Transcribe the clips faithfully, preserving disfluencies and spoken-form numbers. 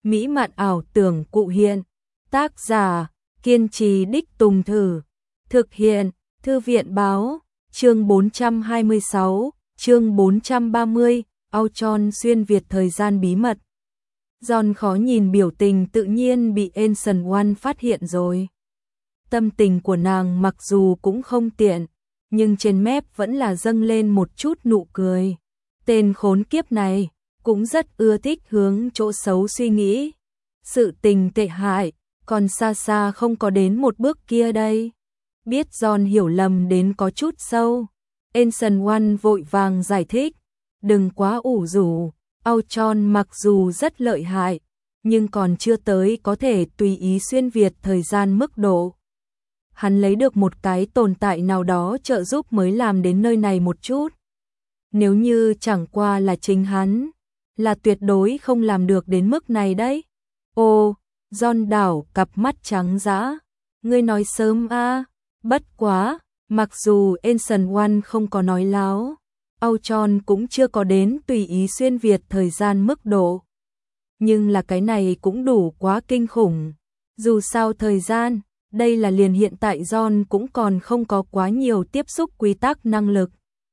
mỹ mạn ảo tưởng cụ hiện. Tác giả, kiên trì đích tùng thử. Thực hiện, Thư viện báo, chương bốn trăm hai mươi sáu, chương bốn trăm ba mươi, Auchon xuyên Việt thời gian bí mật. John khó nhìn biểu tình tự nhiên bị Ancient One phát hiện rồi. Tâm tình của nàng mặc dù cũng không tiện, nhưng trên mép vẫn là dâng lên một chút nụ cười. Tên khốn kiếp này cũng rất ưa thích hướng chỗ xấu suy nghĩ. Sự tình tệ hại còn xa xa không có đến một bước kia đây. Biết John hiểu lầm đến có chút sâu, Ancient One vội vàng giải thích, đừng quá ủ rũ, Auchon mặc dù rất lợi hại, nhưng còn chưa tới có thể tùy ý xuyên Việt thời gian mức độ. Hắn lấy được một cái tồn tại nào đó trợ giúp mới làm đến nơi này một chút. Nếu như chẳng qua là chính hắn, là tuyệt đối không làm được đến mức này đấy. Ô, John đảo cặp mắt trắng dã, ngươi nói sớm a, bất quá, mặc dù Ancient One không có nói láo, Auchon cũng chưa có đến tùy ý xuyên Việt thời gian mức độ. Nhưng là cái này cũng đủ quá kinh khủng. Dù sao thời gian, đây là liền hiện tại John cũng còn không có quá nhiều tiếp xúc quy tắc năng lực.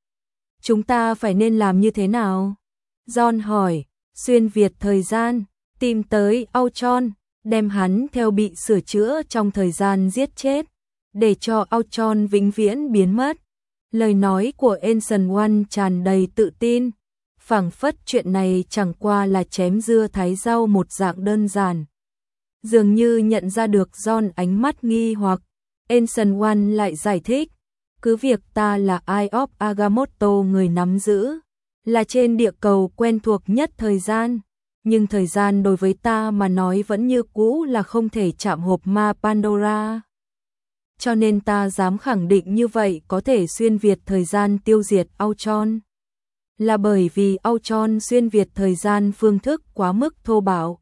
Chúng ta phải nên làm như thế nào? John hỏi, xuyên Việt thời gian, tìm tới Auchon, đem hắn theo bị sửa chữa trong thời gian giết chết, để cho Auchon vĩnh viễn biến mất. Lời nói của Ancient One tràn đầy tự tin, phảng phất chuyện này chẳng qua là chém dưa thái rau một dạng đơn giản. Dường như nhận ra được John ánh mắt nghi hoặc, Ancient One lại giải thích, cứ việc ta là Eye of Agamotto người nắm giữ, là trên địa cầu quen thuộc nhất thời gian, nhưng thời gian đối với ta mà nói vẫn như cũ là không thể chạm hộp ma Pandora. Cho nên ta dám khẳng định như vậy có thể xuyên Việt thời gian tiêu diệt Auchon. Là bởi vì Auchon xuyên Việt thời gian phương thức quá mức thô bạo,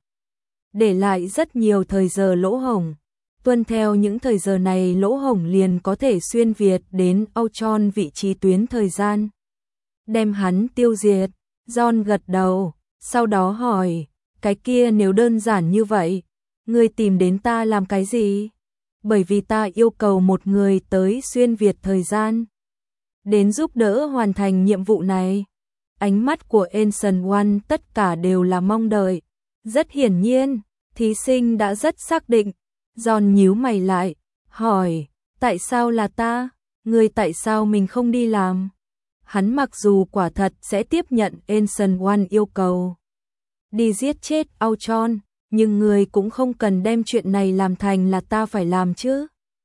để lại rất nhiều thời giờ lỗ hổng. Tuân theo những thời giờ này lỗ hổng liền có thể xuyên Việt đến Auchon vị trí tuyến thời gian. Đem hắn tiêu diệt, John gật đầu, sau đó hỏi, cái kia nếu đơn giản như vậy, ngươi tìm đến ta làm cái gì? Bởi vì ta yêu cầu một người tới xuyên Việt thời gian, đến giúp đỡ hoàn thành nhiệm vụ này. Ánh mắt của Ancient One tất cả đều là mong đợi. Rất hiển nhiên, thí sinh đã rất xác định. John nhíu mày lại, hỏi, tại sao là ta? Ngươi tại sao mình không đi làm? Hắn mặc dù quả thật sẽ tiếp nhận Ancient One yêu cầu đi giết chết Auchon, nhưng người cũng không cần đem chuyện này làm thành là ta phải làm chứ.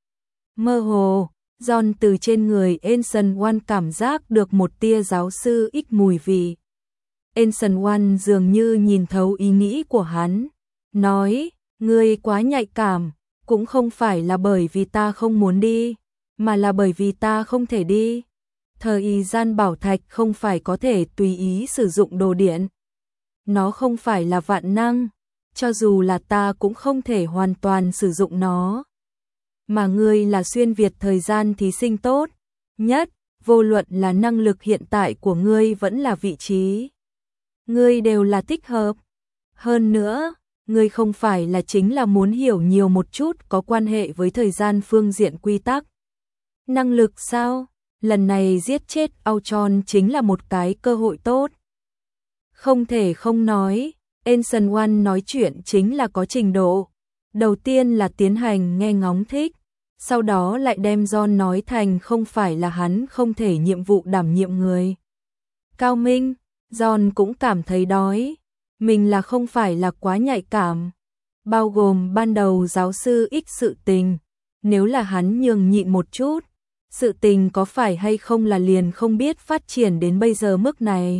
Mơ hồ, John từ trên người Ancient One cảm giác được một tia giáo sư ích mùi vị. Ancient One dường như nhìn thấu ý nghĩ của hắn, nói, ngươi quá nhạy cảm, cũng không phải là bởi vì ta không muốn đi, mà là bởi vì ta không thể đi. Thời gian bảo thạch không phải có thể tùy ý sử dụng đồ điện. Nó không phải là vạn năng, cho dù là ta cũng không thể hoàn toàn sử dụng nó. Mà ngươi là xuyên Việt thời gian thí sinh tốt nhất, vô luận là năng lực hiện tại của ngươi vẫn là vị trí, ngươi đều là thích hợp. Hơn nữa, ngươi không phải là chính là muốn hiểu nhiều một chút có quan hệ với thời gian phương diện quy tắc. Năng lực sao? Lần này giết chết Auchon chính là một cái cơ hội tốt. Không thể không nói, Ancient One nói chuyện chính là có trình độ. Đầu tiên là tiến hành nghe ngóng thích, sau đó lại đem John nói thành không phải là hắn không thể nhiệm vụ đảm nhiệm người. Cao minh, John cũng cảm thấy đói, mình là không phải là quá nhạy cảm. Bao gồm ban đầu giáo sư ích sự tình, nếu là hắn nhường nhịn một chút, sự tình có phải hay không là liền không biết phát triển đến bây giờ mức này.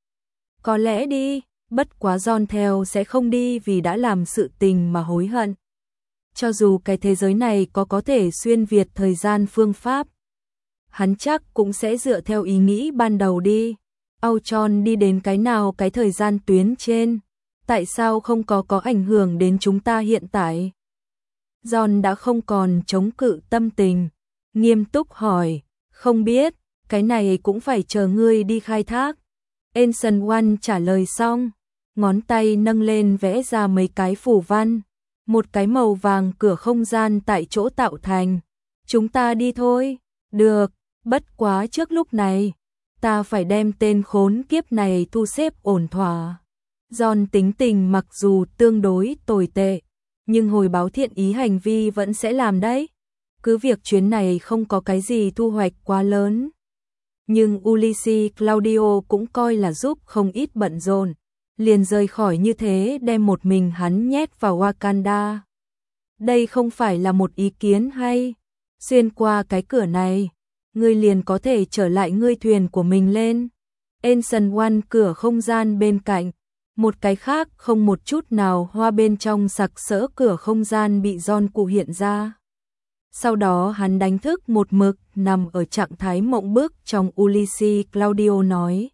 Có lẽ đi, bất quá John theo sẽ không đi vì đã làm sự tình mà hối hận. Cho dù cái thế giới này có có thể xuyên Việt thời gian phương pháp, hắn chắc cũng sẽ dựa theo ý nghĩ ban đầu đi. Auchon đi đến cái nào cái thời gian tuyến trên, tại sao không có có ảnh hưởng đến chúng ta hiện tại? John đã không còn chống cự tâm tình, nghiêm túc hỏi, không biết, cái này cũng phải chờ ngươi đi khai thác. Ancient One trả lời xong, ngón tay nâng lên vẽ ra mấy cái phù văn, một cái màu vàng cửa không gian tại chỗ tạo thành. Chúng ta đi thôi. Được, bất quá trước lúc này, ta phải đem tên khốn kiếp này thu xếp ổn thỏa. John tính tình mặc dù tương đối tồi tệ, nhưng hồi báo thiện ý hành vi vẫn sẽ làm đấy. Cứ việc chuyến này không có cái gì thu hoạch quá lớn, nhưng Ulysses Claudio cũng coi là giúp không ít bận rộn, liền rời khỏi như thế đem một mình hắn nhét vào Wakanda. Đây không phải là một ý kiến hay, xuyên qua cái cửa này, ngươi liền có thể trở lại ngươi thuyền của mình lên. Ancient One cửa không gian bên cạnh, một cái khác không một chút nào hoa bên trong sặc sỡ cửa không gian bị John cụ hiện ra. Sau đó hắn đánh thức một mực nằm ở trạng thái mộng bức trong Ulysses Claudio nói.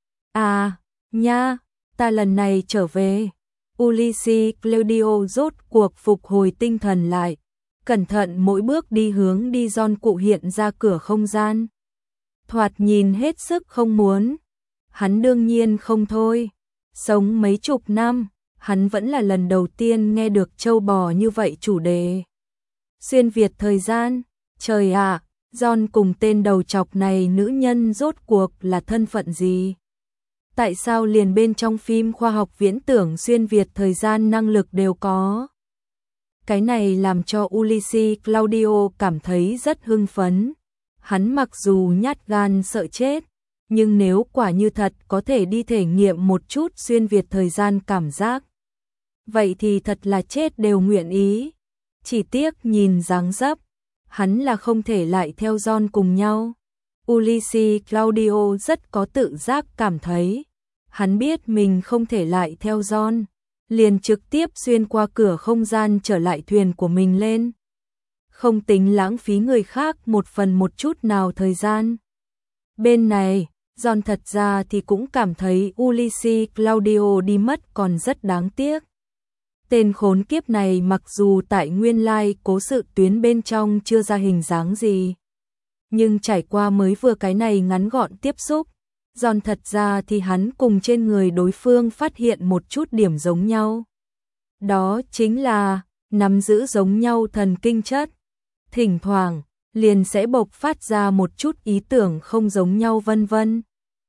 À, nha, ta lần này trở về. Ulysses Claudio rốt cuộc phục hồi tinh thần lại, cẩn thận mỗi bước đi hướng đi John cụ hiện ra cửa không gian. Thoạt nhìn hết sức không muốn. Hắn đương nhiên không thôi. Sống mấy chục năm, hắn vẫn là lần đầu tiên nghe được trâu bò như vậy chủ đề. Xuyên Việt thời gian, trời ạ, à, John cùng tên đầu chọc này nữ nhân rốt cuộc là thân phận gì? Tại sao liền bên trong phim khoa học viễn tưởng xuyên Việt thời gian năng lực đều có? Cái này làm cho Ulysses Claudio cảm thấy rất hưng phấn. Hắn mặc dù nhát gan sợ chết, nhưng nếu quả như thật có thể đi thể nghiệm một chút xuyên Việt thời gian cảm giác, vậy thì thật là chết đều nguyện ý. Chỉ tiếc nhìn dáng dấp, hắn là không thể lại theo John cùng nhau. Ulysses Claudio rất có tự giác cảm thấy, hắn biết mình không thể lại theo John, liền trực tiếp xuyên qua cửa không gian trở lại thuyền của mình lên. Không tính lãng phí người khác một phần một chút nào thời gian. Bên này, John thật ra thì cũng cảm thấy Ulysses Claudio đi mất còn rất đáng tiếc. Tên khốn kiếp này mặc dù tại nguyên lai cố sự tuyến bên trong chưa ra hình dáng gì, nhưng trải qua mới vừa cái này ngắn gọn tiếp xúc, John thật ra thì hắn cùng trên người đối phương phát hiện một chút điểm giống nhau. Đó chính là nắm giữ giống nhau thần kinh chất. Thỉnh thoảng, liền sẽ bộc phát ra một chút ý tưởng không giống nhau vân vân.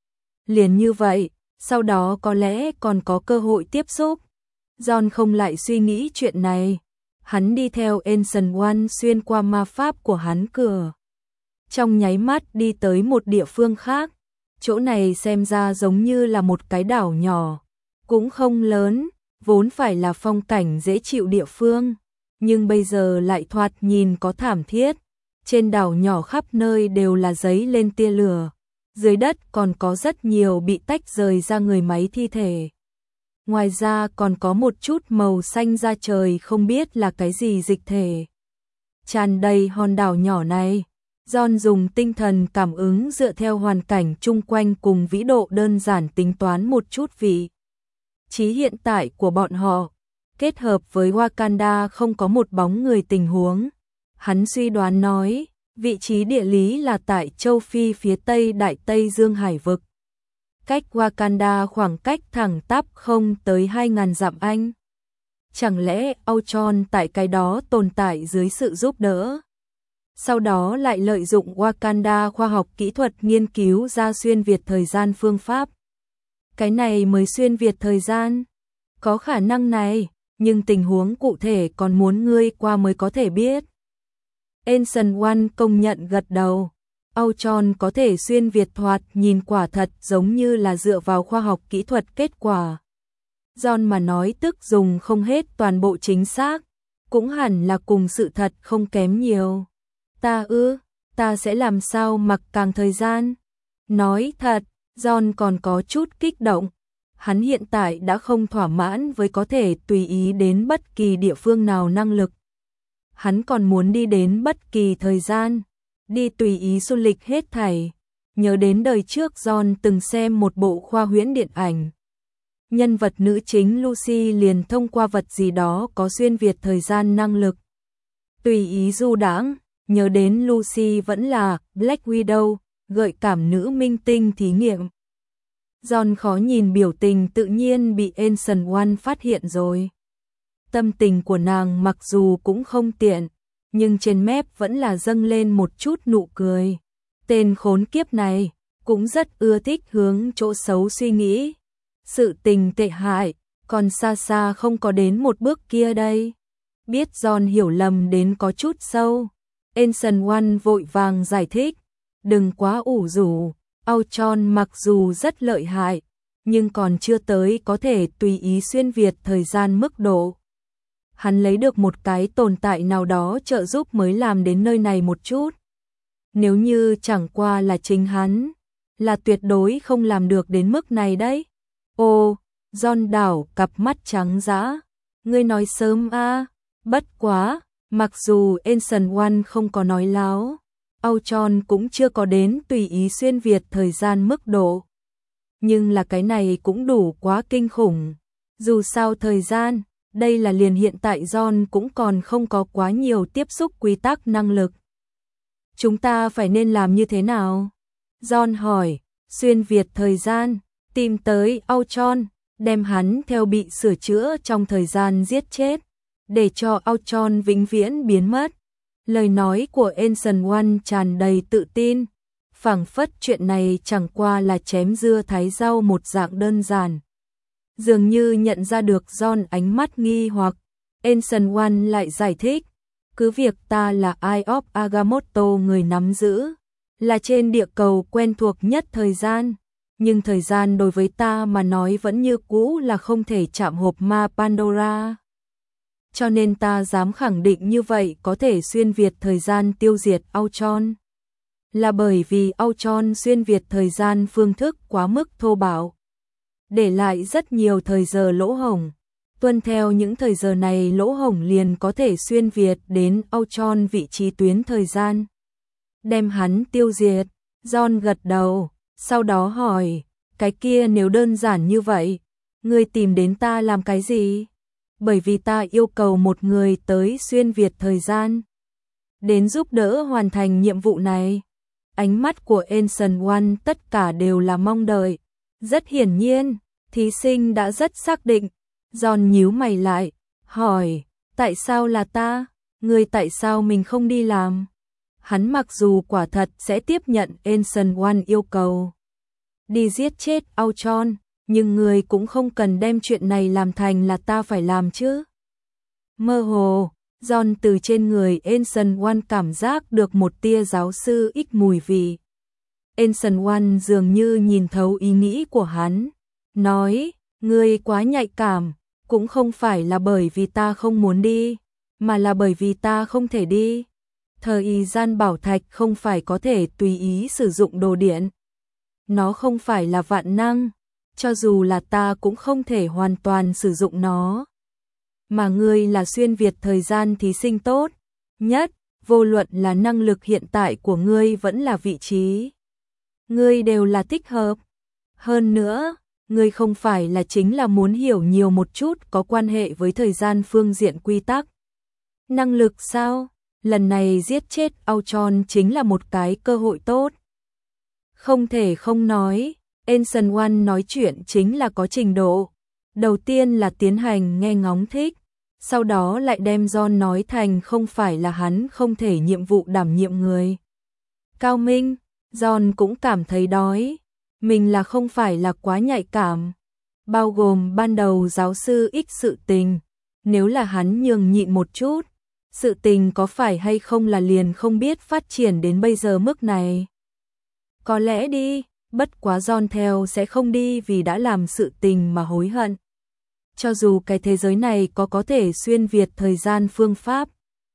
Liền như vậy, sau đó có lẽ còn có cơ hội tiếp xúc. John không lại suy nghĩ chuyện này. Hắn đi theo Ancient One xuyên qua ma pháp của hắn cửa. Trong nháy mắt đi tới một địa phương khác. Chỗ này xem ra giống như là một cái đảo nhỏ. Cũng không lớn, vốn phải là phong cảnh dễ chịu địa phương. Nhưng bây giờ lại thoạt nhìn có thảm thiết. Trên đảo nhỏ khắp nơi đều là giấy lên tia lửa. Dưới đất còn có rất nhiều bị tách rời ra người máy thi thể. Ngoài ra còn có một chút màu xanh da trời không biết là cái gì dịch thể. Tràn đầy hòn đảo nhỏ này, John dùng tinh thần cảm ứng dựa theo hoàn cảnh chung quanh cùng vĩ độ đơn giản tính toán một chút vị trí hiện tại của bọn họ. Kết hợp với Wakanda không có một bóng người tình huống. Hắn suy đoán nói, vị trí địa lý là tại châu Phi phía Tây Đại Tây Dương Hải vực. Cách Wakanda khoảng cách thẳng tắp không tới hai nghìn dặm Anh. Chẳng lẽ Ultron tại cái đó tồn tại dưới sự giúp đỡ? Sau đó lại lợi dụng Wakanda khoa học kỹ thuật nghiên cứu ra xuyên Việt thời gian phương pháp. Cái này mới xuyên Việt thời gian. Có khả năng này, nhưng tình huống cụ thể còn muốn ngươi qua mới có thể biết. Ancient One công nhận gật đầu. Ultron có thể xuyên Việt thoạt nhìn quả thật giống như là dựa vào khoa học kỹ thuật kết quả. John mà nói tức dùng không hết toàn bộ chính xác, cũng hẳn là cùng sự thật không kém nhiều. Ta ư, ta sẽ làm sao mặc càng thời gian? Nói thật, John còn có chút kích động. Hắn hiện tại đã không thỏa mãn với có thể tùy ý đến bất kỳ địa phương nào năng lực. Hắn còn muốn đi đến bất kỳ thời gian, đi tùy ý du lịch hết thảy. Nhớ đến đời trước John từng xem một bộ khoa huyễn điện ảnh. Nhân vật nữ chính Lucy liền thông qua vật gì đó có xuyên Việt thời gian năng lực. Tùy ý du đãng, nhớ đến Lucy vẫn là Black Widow, gợi cảm nữ minh tinh thí nghiệm. John khó nhìn biểu tình tự nhiên bị Ancient One phát hiện rồi. Tâm tình của nàng mặc dù cũng không tiện, nhưng trên mép vẫn là dâng lên một chút nụ cười. Tên khốn kiếp này cũng rất ưa thích hướng chỗ xấu suy nghĩ. Sự tình tệ hại, còn xa xa không có đến một bước kia đây. Biết John hiểu lầm đến có chút sâu, Ancient One vội vàng giải thích. Đừng quá ủ rũ, Auchon mặc dù rất lợi hại, nhưng còn chưa tới có thể tùy ý xuyên việt thời gian mức độ. Hắn lấy được một cái tồn tại nào đó trợ giúp mới làm đến nơi này một chút. Nếu như chẳng qua là chính hắn, là tuyệt đối không làm được đến mức này đấy. Ô, John đảo cặp mắt trắng dã. Ngươi nói sớm a, bất quá, mặc dù Ancient One không có nói láo, Auchon cũng chưa có đến tùy ý xuyên việt thời gian mức độ. Nhưng là cái này cũng đủ quá kinh khủng. Dù sao thời gian, đây là liền hiện tại John cũng còn không có quá nhiều tiếp xúc quy tắc năng lực. Chúng ta phải nên làm như thế nào? John hỏi, xuyên việt thời gian, tìm tới Auchon, đem hắn theo bị sửa chữa trong thời gian giết chết, để cho Auchon vĩnh viễn biến mất. Lời nói của Ancient One tràn đầy tự tin, phảng phất chuyện này chẳng qua là chém dưa thái rau một dạng đơn giản. Dường như nhận ra được John ánh mắt nghi hoặc, Ancient One lại giải thích, cứ việc ta là Eye of Agamotto người nắm giữ, là trên địa cầu quen thuộc nhất thời gian, nhưng thời gian đối với ta mà nói vẫn như cũ là không thể chạm hộp ma Pandora. Cho nên ta dám khẳng định như vậy có thể xuyên việt thời gian tiêu diệt Auchon. Là bởi vì Auchon xuyên việt thời gian phương thức quá mức thô bạo, để lại rất nhiều thời giờ lỗ hổng. Tuân theo những thời giờ này lỗ hổng liền có thể xuyên việt đến Auchon vị trí tuyến thời gian. Đem hắn tiêu diệt. John gật đầu, sau đó hỏi, cái kia nếu đơn giản như vậy, ngươi tìm đến ta làm cái gì? Bởi vì ta yêu cầu một người tới xuyên việt thời gian, đến giúp đỡ hoàn thành nhiệm vụ này. Ánh mắt của Ancient One tất cả đều là mong đợi. Rất hiển nhiên, thí sinh đã rất xác định. John nhíu mày lại, hỏi, tại sao là ta? Ngươi tại sao mình không đi làm? Hắn mặc dù quả thật sẽ tiếp nhận Ancient One yêu cầu đi giết chết Auchon, nhưng người cũng không cần đem chuyện này làm thành là ta phải làm chứ. Mơ hồ, John từ trên người Ancient One cảm giác được một tia giáo sư ít mùi vị. Ancient One dường như nhìn thấu ý nghĩ của hắn, nói, ngươi quá nhạy cảm, cũng không phải là bởi vì ta không muốn đi, mà là bởi vì ta không thể đi. Thời gian bảo thạch không phải có thể tùy ý sử dụng đồ điện. Nó không phải là vạn năng, cho dù là ta cũng không thể hoàn toàn sử dụng nó. Mà ngươi là xuyên việt thời gian thí sinh tốt nhất, vô luận là năng lực hiện tại của ngươi vẫn là vị trí. Ngươi đều là thích hợp. Hơn nữa, ngươi không phải là chính là muốn hiểu nhiều một chút có quan hệ với thời gian phương diện quy tắc. Năng lực sao? Lần này giết chết Auchon chính là một cái cơ hội tốt. Không thể không nói, Ancient One nói chuyện chính là có trình độ. Đầu tiên là tiến hành nghe ngóng thích, sau đó lại đem John nói thành không phải là hắn không thể nhiệm vụ đảm nhiệm người. Cao minh, John cũng cảm thấy đói, mình là không phải là quá nhạy cảm. Bao gồm ban đầu giáo sư X sự tình, nếu là hắn nhường nhịn một chút, sự tình có phải hay không là liền không biết phát triển đến bây giờ mức này. Có lẽ đi, bất quá John theo sẽ không đi vì đã làm sự tình mà hối hận. Cho dù cái thế giới này có có thể xuyên việt thời gian phương pháp,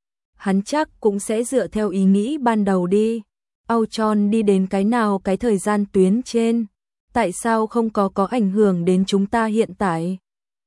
hắn chắc cũng sẽ dựa theo ý nghĩ ban đầu đi. Auchon đi đến cái nào cái thời gian tuyến trên, tại sao không có có ảnh hưởng đến chúng ta hiện tại?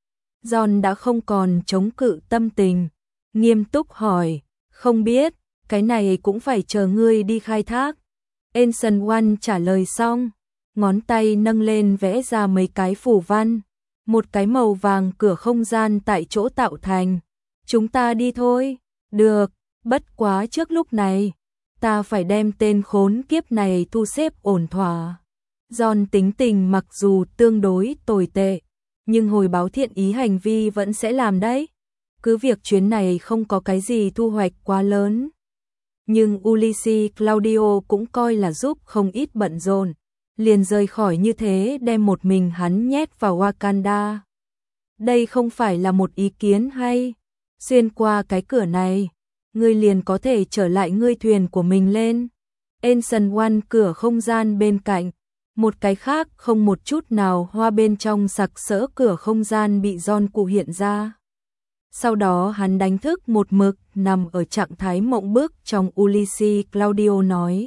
John đã không còn chống cự tâm tình, nghiêm túc hỏi, không biết, cái này cũng phải chờ ngươi đi khai thác. Ancient One trả lời xong, ngón tay nâng lên vẽ ra mấy cái phù văn, một cái màu vàng cửa không gian tại chỗ tạo thành. Chúng ta đi thôi. Được, bất quá trước lúc này, ta phải đem tên khốn kiếp này thu xếp ổn thỏa. John tính tình mặc dù tương đối tồi tệ, nhưng hồi báo thiện ý hành vi vẫn sẽ làm đấy. Cứ việc chuyến này không có cái gì thu hoạch quá lớn. Nhưng Ulysses Claudio cũng coi là giúp không ít bận rộn, liền rời khỏi như thế đem một mình hắn nhét vào Wakanda. Đây không phải là một ý kiến hay, xuyên qua cái cửa này, ngươi liền có thể trở lại ngươi thuyền của mình lên. Ancient One cửa không gian bên cạnh, một cái khác không một chút nào hoa bên trong sặc sỡ cửa không gian bị John cụ hiện ra. Sau đó hắn đánh thức một mực nằm ở trạng thái mộng bức trong Ulysses Claudio nói.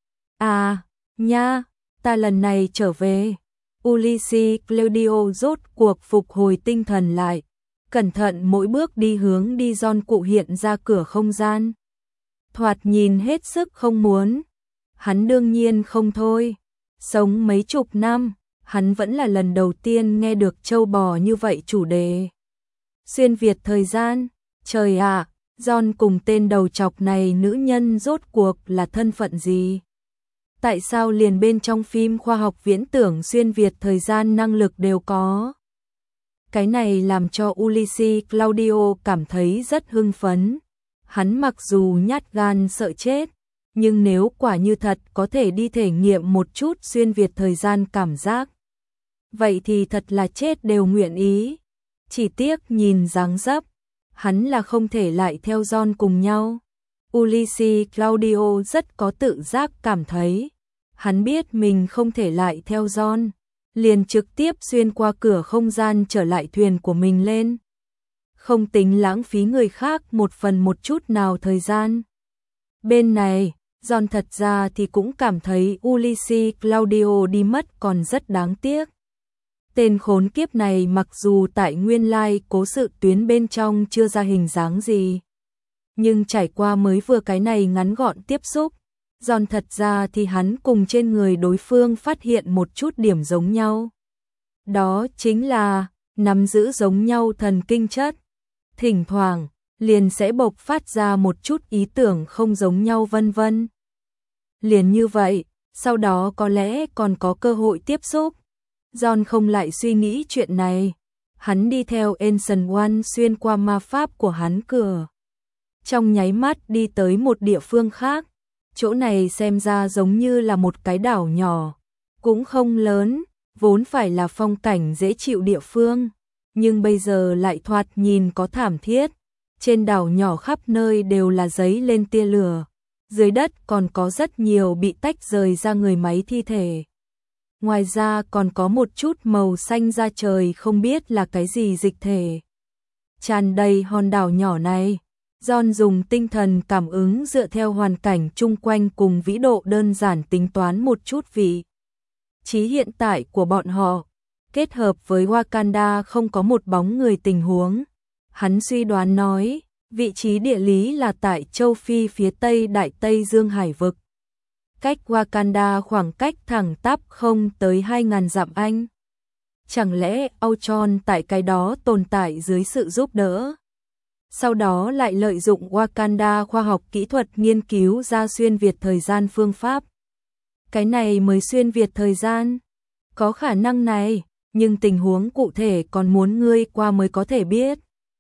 À, nha, ta lần này trở về. Ulysses Claudio rốt cuộc phục hồi tinh thần lại, cẩn thận mỗi bước đi hướng đi John cụ hiện ra cửa không gian. Thoạt nhìn hết sức không muốn. Hắn đương nhiên không thôi. Sống mấy chục năm, hắn vẫn là lần đầu tiên nghe được trâu bò như vậy chủ đề. Xuyên Việt thời gian, trời ạ, à, John cùng tên đầu chọc này nữ nhân rốt cuộc là thân phận gì? Tại sao liền bên trong phim khoa học viễn tưởng xuyên Việt thời gian năng lực đều có? Cái này làm cho Ulysses Claudio cảm thấy rất hưng phấn. Hắn mặc dù nhát gan sợ chết, nhưng nếu quả như thật có thể đi thể nghiệm một chút xuyên Việt thời gian cảm giác, vậy thì thật là chết đều nguyện ý. Chỉ tiếc nhìn dáng dấp, hắn là không thể lại theo John cùng nhau. Ulysses Claudio rất có tự giác cảm thấy, hắn biết mình không thể lại theo John, liền trực tiếp xuyên qua cửa không gian trở lại thuyền của mình lên. Không tính lãng phí người khác một phần một chút nào thời gian. Bên này, John thật ra thì cũng cảm thấy Ulysses Claudio đi mất còn rất đáng tiếc. Tên khốn kiếp này mặc dù tại nguyên lai cố sự tuyến bên trong chưa ra hình dáng gì, nhưng trải qua mới vừa cái này ngắn gọn tiếp xúc, John thật ra thì hắn cùng trên người đối phương phát hiện một chút điểm giống nhau. Đó chính là nắm giữ giống nhau thần kinh chất. Thỉnh thoảng, liền sẽ bộc phát ra một chút ý tưởng không giống nhau vân vân. Liền như vậy, sau đó có lẽ còn có cơ hội tiếp xúc. John không lại suy nghĩ chuyện này. Hắn đi theo Ancient One xuyên qua ma pháp của hắn cửa. Trong nháy mắt đi tới một địa phương khác. Chỗ này xem ra giống như là một cái đảo nhỏ. Cũng không lớn, vốn phải là phong cảnh dễ chịu địa phương. Nhưng bây giờ lại thoạt nhìn có thảm thiết. Trên đảo nhỏ khắp nơi đều là giấy lên tia lửa. Dưới đất còn có rất nhiều bị tách rời ra người máy thi thể. Ngoài ra còn có một chút màu xanh da trời không biết là cái gì dịch thể. Tràn đầy hòn đảo nhỏ này, John dùng tinh thần cảm ứng dựa theo hoàn cảnh chung quanh cùng vĩ độ đơn giản tính toán một chút vị trí hiện tại của bọn họ, kết hợp với Wakanda không có một bóng người tình huống. Hắn suy đoán nói, vị trí địa lý là tại châu Phi phía Tây Đại Tây Dương Hải vực. Cách Wakanda khoảng cách thẳng tắp không tới hai nghìn dặm Anh. Chẳng lẽ Ultron tại cái đó tồn tại dưới sự giúp đỡ? Sau đó lại lợi dụng Wakanda khoa học kỹ thuật nghiên cứu ra xuyên Việt thời gian phương pháp. Cái này mới xuyên Việt thời gian. Có khả năng này, nhưng tình huống cụ thể còn muốn ngươi qua mới có thể biết.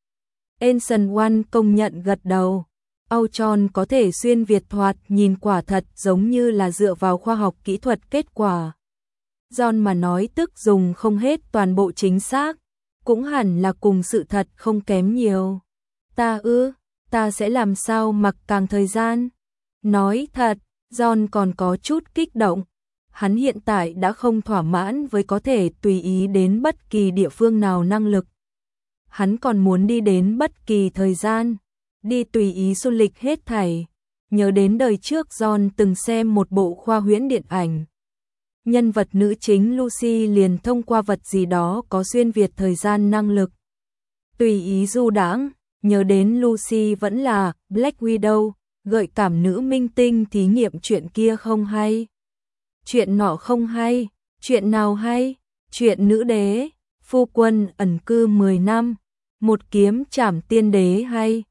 Ancient One công nhận gật đầu. Ultron có thể xuyên Việt thoạt nhìn quả thật giống như là dựa vào khoa học kỹ thuật kết quả. John mà nói tức dùng không hết toàn bộ chính xác, cũng hẳn là cùng sự thật không kém nhiều. Ta ư, ta sẽ làm sao mặc càng thời gian? Nói thật, John còn có chút kích động. Hắn hiện tại đã không thỏa mãn với có thể tùy ý đến bất kỳ địa phương nào năng lực. Hắn còn muốn đi đến bất kỳ thời gian, đi tùy ý du lịch hết thảy. Nhớ đến đời trước John từng xem một bộ khoa huyễn điện ảnh. Nhân vật nữ chính Lucy liền thông qua vật gì đó có xuyên Việt thời gian năng lực. Tùy ý du đãng, nhớ đến Lucy vẫn là Black Widow, gợi cảm nữ minh tinh thí nghiệm chuyện kia không hay. Chuyện nọ không hay, chuyện nào hay? Chuyện nữ đế, phu quân ẩn cư mười năm, một kiếm trảm tiên đế hay?